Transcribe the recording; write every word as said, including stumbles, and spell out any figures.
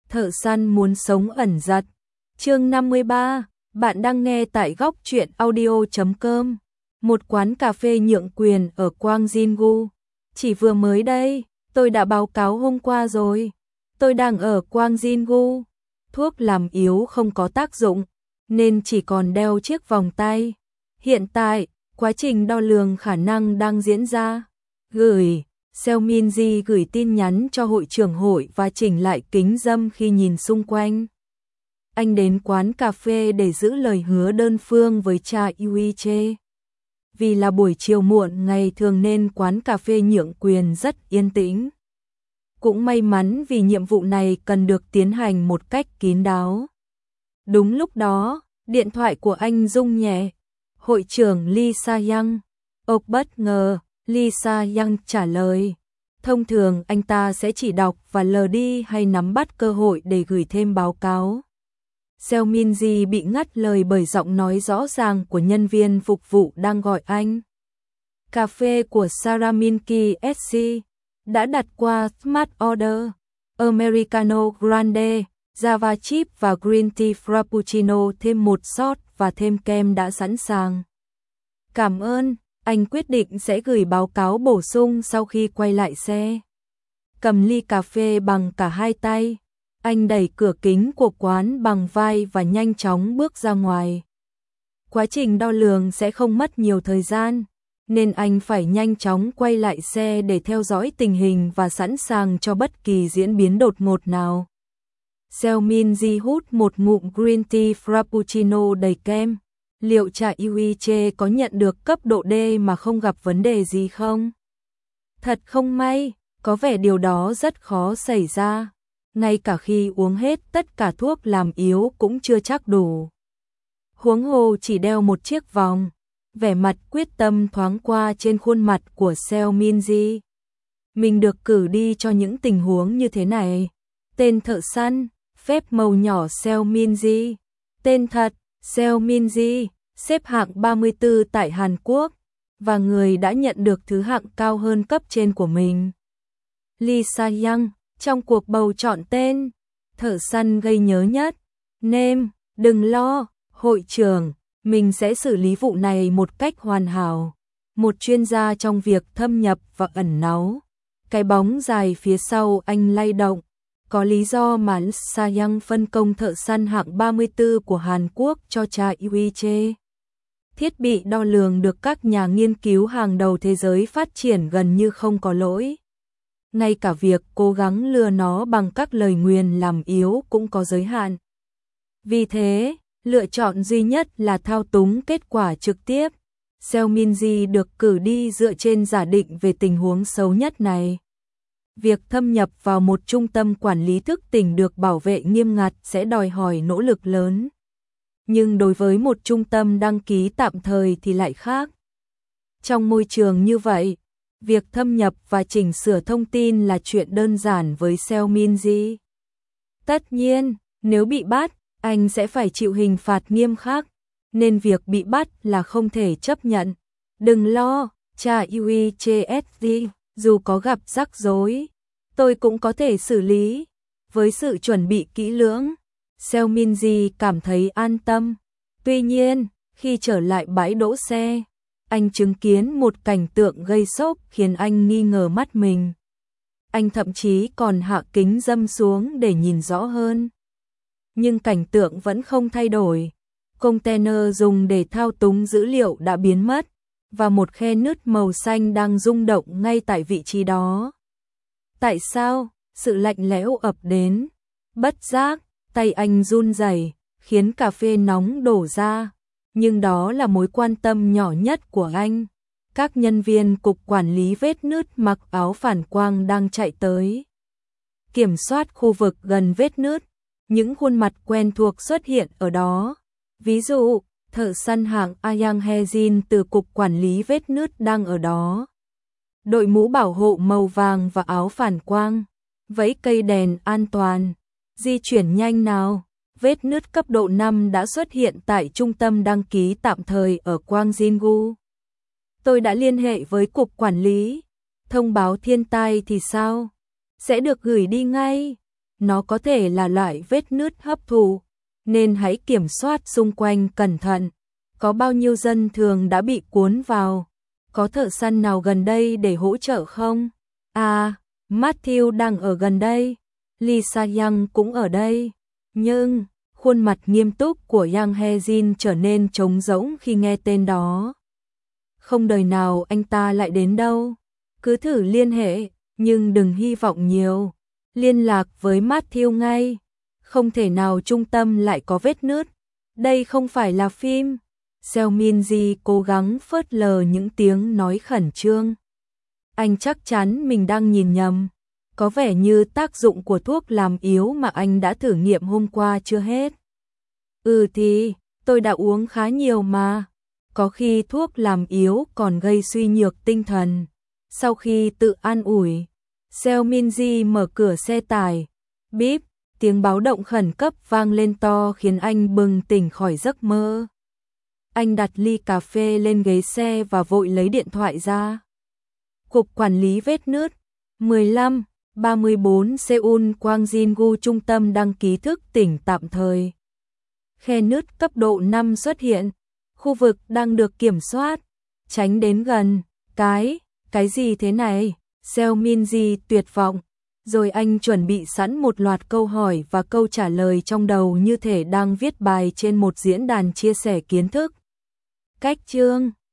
Thợ săn muốn sống ẩn giật. Chương năm mươi ba, bạn đang nghe tại góc truyện audio chấm com. Một quán cà phê nhượng quyền ở Quang Jingu. Chỉ vừa mới đây, tôi đã báo cáo hôm qua rồi. Tôi đang ở Quang Jingu. Thuốc làm yếu không có tác dụng, nên chỉ còn đeo chiếc vòng tay. Hiện tại, quá trình đo lường khả năng đang diễn ra. Gửi, Seo Min-ji gửi tin nhắn cho hội trưởng hội và chỉnh lại kính râm khi nhìn xung quanh. Anh đến quán cà phê để giữ lời hứa đơn phương với cha Yuiche. Vì là buổi chiều muộn ngày thường nên quán cà phê nhượng quyền rất yên tĩnh. Cũng may mắn vì nhiệm vụ này cần được tiến hành một cách kín đáo. Đúng lúc đó, điện thoại của anh rung nhẹ. Hội trưởng Lee Sa-young. Ốc bất ngờ, Lee Sa-young trả lời. Thông thường anh ta sẽ chỉ đọc và lờ đi hay nắm bắt cơ hội để gửi thêm báo cáo. Seo Min-ji bị ngắt lời bởi giọng nói rõ ràng của nhân viên phục vụ đang gọi anh. Cà phê của Saraminki ét xê đã đặt qua Smart Order, Americano Grande, Java Chip và Green Tea Frappuccino thêm một shot và thêm kem đã sẵn sàng. Cảm ơn, anh quyết định sẽ gửi báo cáo bổ sung sau khi quay lại xe. Cầm ly cà phê bằng cả hai tay, anh đẩy cửa kính của quán bằng vai và nhanh chóng bước ra ngoài. Quá trình đo lường sẽ không mất nhiều thời gian, nên anh phải nhanh chóng quay lại xe để theo dõi tình hình và sẵn sàng cho bất kỳ diễn biến đột ngột nào. Seo Min-ji hút một ngụm Green Tea Frappuccino đầy kem. Liệu cha Yuiche có nhận được cấp độ D mà không gặp vấn đề gì không? Thật không may, có vẻ điều đó rất khó xảy ra. Ngay cả khi uống hết tất cả thuốc làm yếu cũng chưa chắc đủ. Huống hồ chỉ đeo một chiếc vòng. Vẻ mặt quyết tâm thoáng qua trên khuôn mặt của Seo Min-ji. Mình được cử đi cho những tình huống như thế này. Tên thợ săn, phép màu nhỏ Seo Min-ji. Tên thật, Seo Min-ji, xếp hạng ba mươi tư tại Hàn Quốc, và người đã nhận được thứ hạng cao hơn cấp trên của mình. Lee Sa-young, trong cuộc bầu chọn tên, thợ săn gây nhớ nhất. Name, đừng lo, hội trưởng, mình sẽ xử lý vụ này một cách hoàn hảo. Một chuyên gia trong việc thâm nhập và ẩn náu. Cái bóng dài phía sau anh lay động. Có lý do mà Sa-young phân công thợ săn hạng ba mươi tư của Hàn Quốc cho cha Yuiche. Thiết bị đo lường được các nhà nghiên cứu hàng đầu thế giới phát triển gần như không có lỗi. Ngay cả việc cố gắng lừa nó bằng các lời nguyền làm yếu cũng có giới hạn. Vì thế, lựa chọn duy nhất là thao túng kết quả trực tiếp. Seo Min-ji được cử đi dựa trên giả định về tình huống xấu nhất này. Việc thâm nhập vào một trung tâm quản lý thức tỉnh được bảo vệ nghiêm ngặt sẽ đòi hỏi nỗ lực lớn. Nhưng đối với một trung tâm đăng ký tạm thời thì lại khác. Trong môi trường như vậy, việc thâm nhập và chỉnh sửa thông tin là chuyện đơn giản với Seo Min-ji. Tất nhiên, nếu bị bắt, anh sẽ phải chịu hình phạt nghiêm khắc, nên việc bị bắt là không thể chấp nhận. Đừng lo, cha Yuiche ét đê, dù có gặp rắc rối, tôi cũng có thể xử lý. Với sự chuẩn bị kỹ lưỡng, Seo Min-ji cảm thấy an tâm. Tuy nhiên, khi trở lại bãi đỗ xe, anh chứng kiến một cảnh tượng gây sốc khiến anh nghi ngờ mắt mình. Anh thậm chí còn hạ kính râm xuống để nhìn rõ hơn. Nhưng cảnh tượng vẫn không thay đổi. Container dùng để thao túng dữ liệu đã biến mất, và một khe nứt màu xanh đang rung động ngay tại vị trí đó. Tại sao? Sự lạnh lẽo ập đến. Bất giác, tay anh run rẩy, khiến cà phê nóng đổ ra. Nhưng đó là mối quan tâm nhỏ nhất của anh. Các nhân viên cục quản lý vết nứt mặc áo phản quang đang chạy tới. Kiểm soát khu vực gần vết nứt. Những khuôn mặt quen thuộc xuất hiện ở đó. Ví dụ, thợ săn hạng Ayang Hejin từ cục quản lý vết nứt đang ở đó. Đội mũ bảo hộ màu vàng và áo phản quang. Vẫy cây đèn an toàn. Di chuyển nhanh nào. Vết nứt cấp độ năm đã xuất hiện tại trung tâm đăng ký tạm thời ở Quang Jingu. Tôi đã liên hệ với cục quản lý. Thông báo thiên tai thì sao? Sẽ được gửi đi ngay. nó có thể là loại vết nứt hấp thụ, nên hãy kiểm soát xung quanh cẩn thận. Có bao nhiêu dân thường đã bị cuốn vào? Có thợ săn nào gần đây để hỗ trợ không? À, Matthew đang ở gần đây. Lisa Young cũng ở đây. Nhưng, khuôn mặt nghiêm túc của Yang Hejin trở nên trống rỗng khi nghe tên đó. Không đời nào anh ta lại đến đâu. Cứ thử liên hệ, nhưng đừng hy vọng nhiều. Liên lạc với Matthew ngay. Không thể nào trung tâm lại có vết nứt. Đây không phải là phim. Seo Min-ji cố gắng phớt lờ những tiếng nói khẩn trương. Anh chắc chắn mình đang nhìn nhầm. Có vẻ như tác dụng của thuốc làm yếu mà anh đã thử nghiệm hôm qua chưa hết. Ừ thì, tôi đã uống khá nhiều mà. Có khi thuốc làm yếu còn gây suy nhược tinh thần. Sau khi tự an ủi, Seo Min-ji mở cửa xe tải. Bíp, tiếng báo động khẩn cấp vang lên to khiến anh bừng tỉnh khỏi giấc mơ. Anh đặt ly cà phê lên ghế xe và vội lấy điện thoại ra. Cục Quản lý vết nứt mười lăm ba mươi bốn Seoul Gwangjin-gu trung tâm đăng ký thức tỉnh tạm thời. Khe nứt cấp độ năm xuất hiện. Khu vực đang được kiểm soát. Tránh đến gần. Cái, cái gì thế này? Seo Min-ji tuyệt vọng. Rồi anh chuẩn bị sẵn một loạt câu hỏi và câu trả lời trong đầu như thể đang viết bài trên một diễn đàn chia sẻ kiến thức. Cách chương